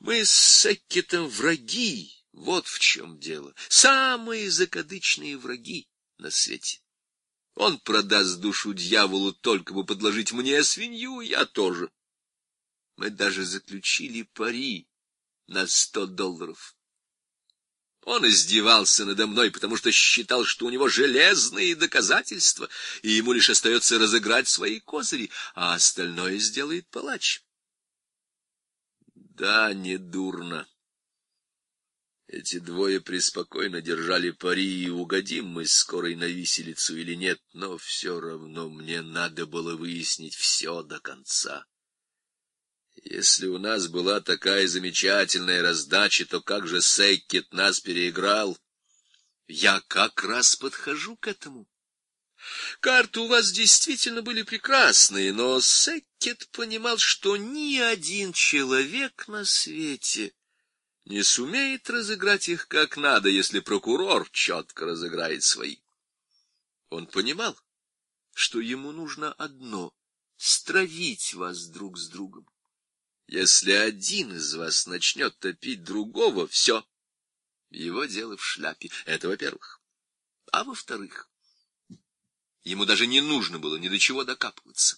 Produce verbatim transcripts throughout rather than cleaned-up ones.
Мы с Секкетом враги, вот в чем дело. Самые закадычные враги на свете. Он продаст душу дьяволу, только бы подложить мне свинью, я тоже. Мы даже заключили пари на сто долларов. Он издевался надо мной, потому что считал, что у него железные доказательства, и ему лишь остается разыграть свои козыри, а остальное сделает палач. Да, недурно. Эти двое преспокойно держали пари, и угодим мы скорой на виселицу или нет, но все равно мне надо было выяснить все до конца. Если у нас была такая замечательная раздача, то как же Секкет нас переиграл? Я как раз подхожу к этому. Карты у вас действительно были прекрасные, но Секкет понимал, что ни один человек на свете не сумеет разыграть их как надо, если прокурор четко разыграет свои. Он понимал, что ему нужно одно — стравить вас друг с другом. Если один из вас начнет топить другого, все, его дело в шляпе. Это во-первых. А во-вторых, ему даже не нужно было ни до чего докапываться.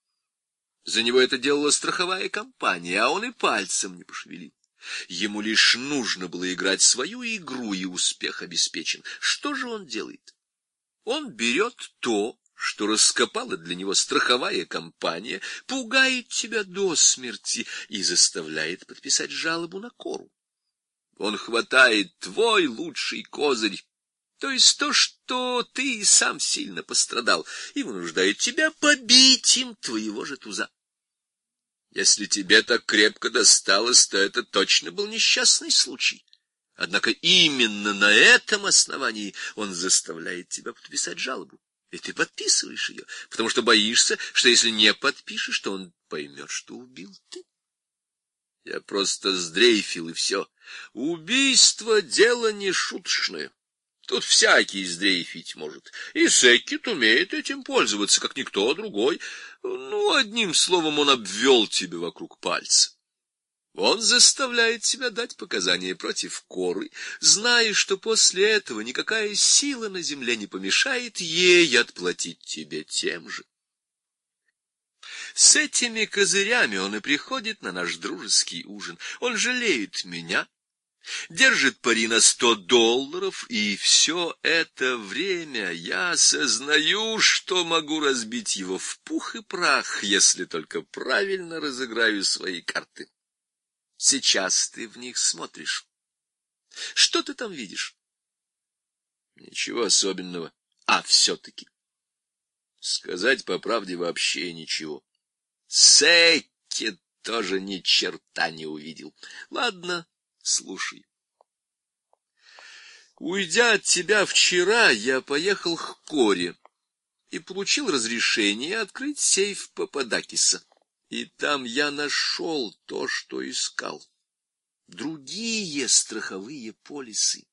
За него это делала страховая компания, а он и пальцем не пошевелил. Ему лишь нужно было играть свою игру, и успех обеспечен. Что же он делает? Он берет то, что раскопала для него страховая компания, пугает тебя до смерти и заставляет подписать жалобу на кору. Он хватает твой лучший козырь, то есть то, что ты сам сильно пострадал, и вынуждает тебя побить им твоего же туза. Если тебе так крепко досталось, то это точно был несчастный случай. Однако именно на этом основании он заставляет тебя подписать жалобу. И ты подписываешь ее, потому что боишься, что если не подпишешь, то он поймет, что убил ты. Я просто сдрейфил, и все. Убийство — дело не шуточное. Тут всякий сдрейфить может. И Секкет умеет этим пользоваться, как никто другой. Ну, одним словом, он обвел тебя вокруг пальца. Он заставляет тебя дать показания против коры, зная, что после этого никакая сила на земле не помешает ей отплатить тебе тем же. С этими козырями он и приходит на наш дружеский ужин. Он жалеет меня, держит пари на сто долларов, и все это время я сознаю, что могу разбить его в пух и прах, если только правильно разыграю свои карты. Сейчас ты в них смотришь. Что ты там видишь? Ничего особенного. А все-таки. Сказать по правде вообще ничего. Секкет тоже ни черта не увидел. Ладно, слушай. Уйдя от тебя вчера, я поехал к Коре и получил разрешение открыть сейф Пападакиса. И там я нашел то, что искал. Другие страховые полисы.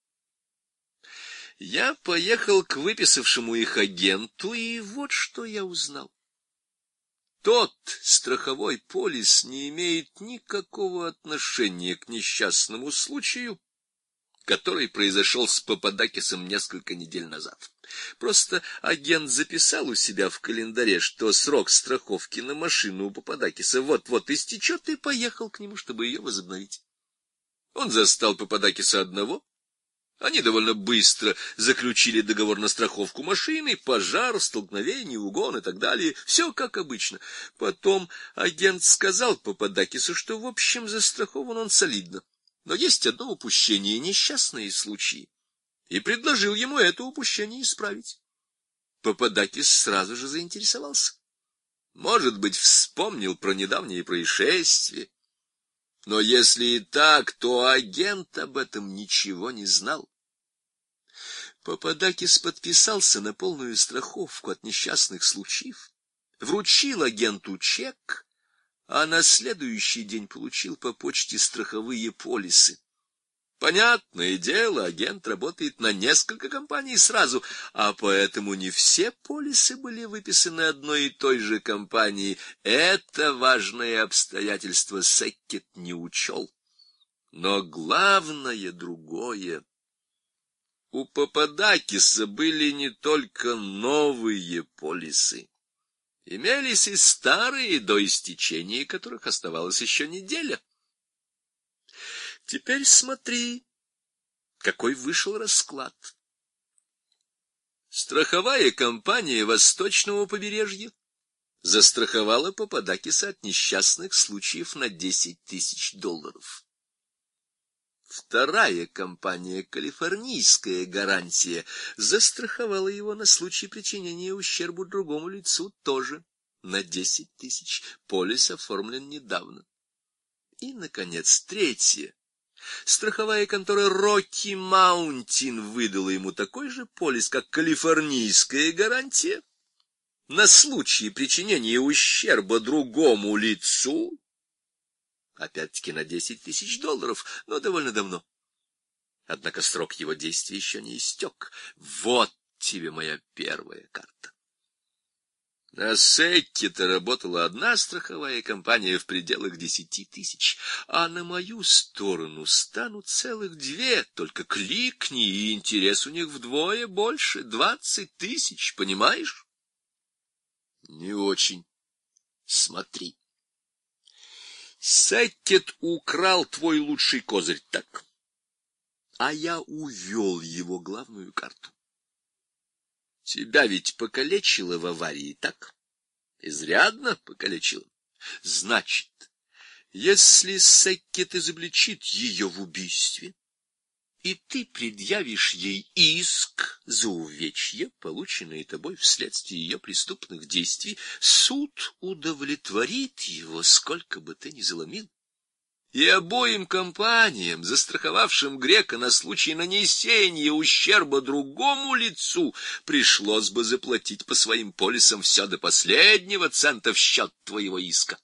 Я поехал к выписавшему их агенту, и вот что я узнал. Тот страховой полис не имеет никакого отношения к несчастному случаю, который произошел с Пападакисом несколько недель назад. Просто агент записал у себя в календаре, что срок страховки на машину у Пападакиса вот-вот истечет, и поехал к нему, чтобы ее возобновить. Он застал Пападакиса одного. Они довольно быстро заключили договор на страховку машины, пожар, столкновение, угон и так далее. Все как обычно. Потом агент сказал Пападакису, что в общем застрахован он солидно. Но есть одно упущение — несчастные случаи. И предложил ему это упущение исправить. Пападакис сразу же заинтересовался. Может быть, вспомнил про недавнее происшествие. Но если и так, то агент об этом ничего не знал. Пападакис подписался на полную страховку от несчастных случаев, вручил агенту чек, а на следующий день получил по почте страховые полисы. Понятное дело, агент работает на несколько компаний сразу, а поэтому не все полисы были выписаны одной и той же компанией. Это важное обстоятельство Секкет не учел. Но главное другое. У Пападакиса были не только новые полисы. Имелись и старые, до истечения которых оставалась еще неделя. Теперь смотри, какой вышел расклад. Страховая компания Восточного побережья застраховала Пападакиса от несчастных случаев на десять тысяч долларов. Вторая компания, Калифорнийская гарантия, застраховала его на случай причинения ущерба другому лицу тоже на десять тысяч. Полис оформлен недавно. И, наконец, третья. Страховая контора Rocky Mountain выдала ему такой же полис, как Калифорнийская гарантия, на случай причинения ущерба другому лицу, опять-таки на десять тысяч долларов, но довольно давно. Однако срок его действия еще не истек. Вот тебе моя первая карта. На Секке-то работала одна страховая компания в пределах десяти тысяч, а на мою сторону станут целых две, только кликни, и интерес у них вдвое больше, двадцать тысяч, понимаешь? Не очень. Смотри. Секкет украл твой лучший козырь, так? А я увел его главную карту. Тебя ведь покалечило в аварии, так? Изрядно покалечило. Значит, если Секкет изобличит ее в убийстве, и ты предъявишь ей иск за увечья, полученные тобой вследствие ее преступных действий, суд удовлетворит его, сколько бы ты ни заломил. И обоим компаниям, застраховавшим грека на случай нанесения ущерба другому лицу, пришлось бы заплатить по своим полисам все до последнего цента в счет твоего иска.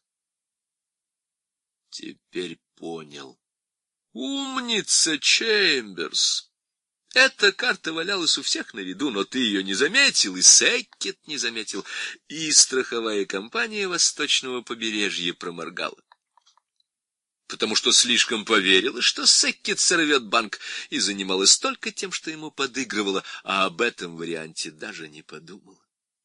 Теперь понял. Умница, Чемберс! Эта карта валялась у всех на виду, но ты ее не заметил, и Секкет не заметил, и страховая компания Восточного побережья проморгала. Потому что слишком поверила, что Секкет сорвет банк, и занималась только тем, что ему подыгрывала, а об этом варианте даже не подумала.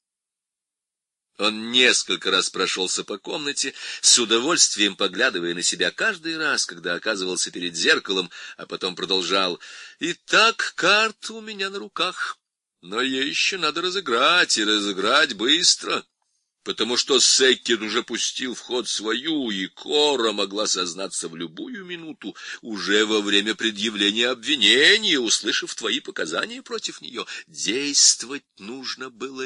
Он несколько раз прошелся по комнате, с удовольствием поглядывая на себя каждый раз, когда оказывался перед зеркалом, а потом продолжал: «Итак, карта у меня на руках, но ей еще надо разыграть, и разыграть быстро». Потому что Секкет уже пустил в ход свою, и Кора могла сознаться в любую минуту, уже во время предъявления обвинения, услышав твои показания против нее. Действовать нужно было